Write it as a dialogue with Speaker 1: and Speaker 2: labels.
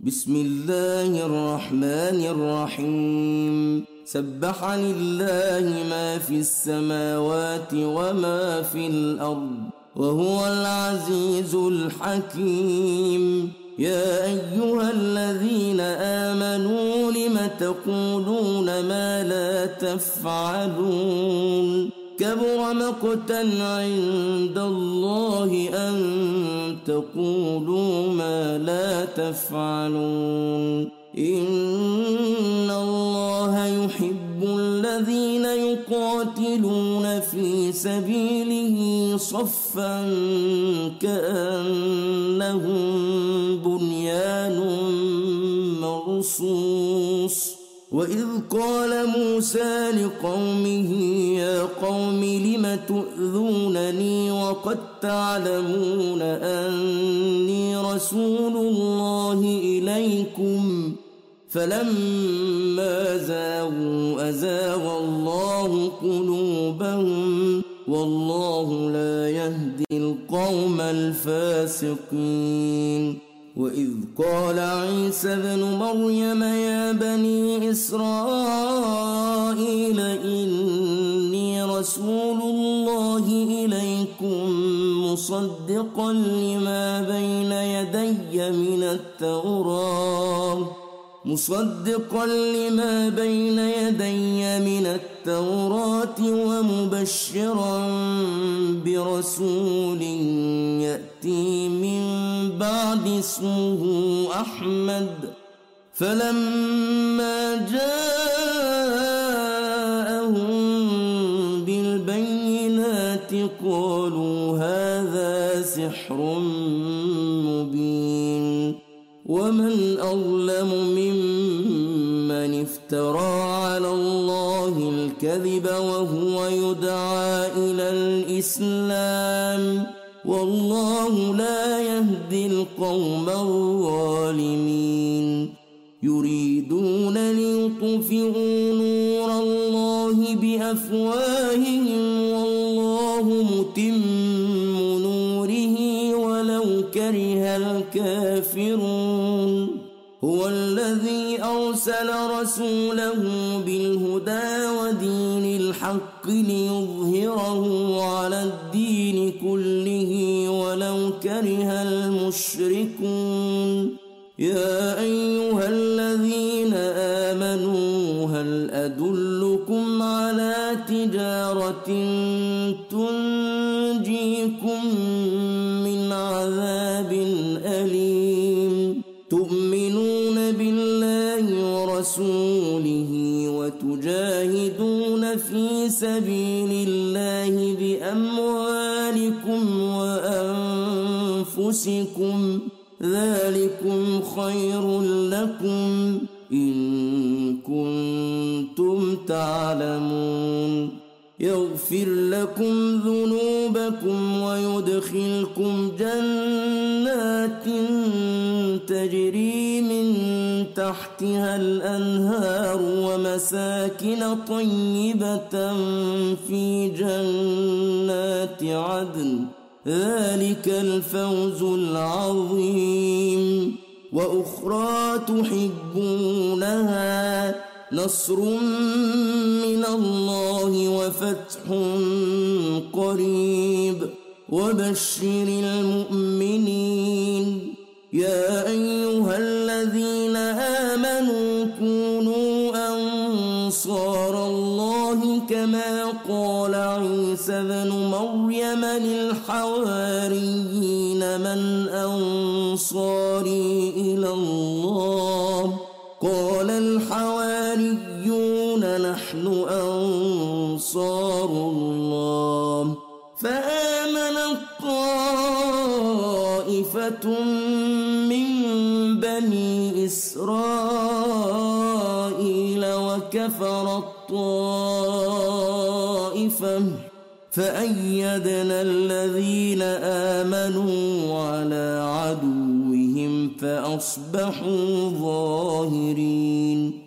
Speaker 1: بسم الله الرحمن الرحيم سبح لله ما في السماوات وما في الأرض وهو العزيز الحكيم يا أيها الذين آمنوا لم تقولون ما لا تفعلون كبر مقتا عند الله أن تقولوا ما لا تفعلون إن الله يحب الذين يقاتلون في سبيله صفا كأنهم بنيان مرصوص وإذ قال موسى لقومه يا قوم لم تؤذونني وقد تعلمون أني رسول الله إليكم فلما زاغوا أزاغ الله قلوبهم والله لا يهدي القوم الفاسقين وإذ قال عيسى ابن مريم يا بني إسرائيل إني رسول الله إليكم مصدقا لما بين يدي من التوراة ومبشرا برسول يأتي من بعد اسمه أحمد فلما جاءهم بالبينات قالوا هذا سحر مبين ومن أظلم ممن افترى على الله الكذب وهو يدعى إلى الإسلام والله لا يهدي القوم الظالمين يريدون ليطفئوا نور الله بأفواههم والله متم نوره ولو كره الكافرون هو الذي أرسل رسوله بالهدى ودين الحق ليظهره على الدين كله ولو كره المشركون يا أيها الذين آمنوا هل أدلكم على تجارة تنجيكم من عذاب أليم تؤمنون بالله ورسوله وتجاهدون في سبيل الله بأموالكم وأنفسكم ذلكم خير لكم إن كنتم تعلمون يغفر لكم ذنوبكم ويدخلكم جنات تجري من تحتها الأنهار ومساكن طيبة في جنات عدن ذلك الفوز العظيم وأخرى تحبونها نصر من الله وفتح قريب وبشر المؤمنين يا أيها الذين آمنوا كونوا أنصار الله كما قال عيسى ابن مريم للحواريين من أنصاري إلى الله قال الحواريون نحن أنصار الله فآمنت طائفة من بني إسرائيل وكفرت طائفة فأيدنا الذين آمنوا على عدوهم فأصبحوا ظاهرين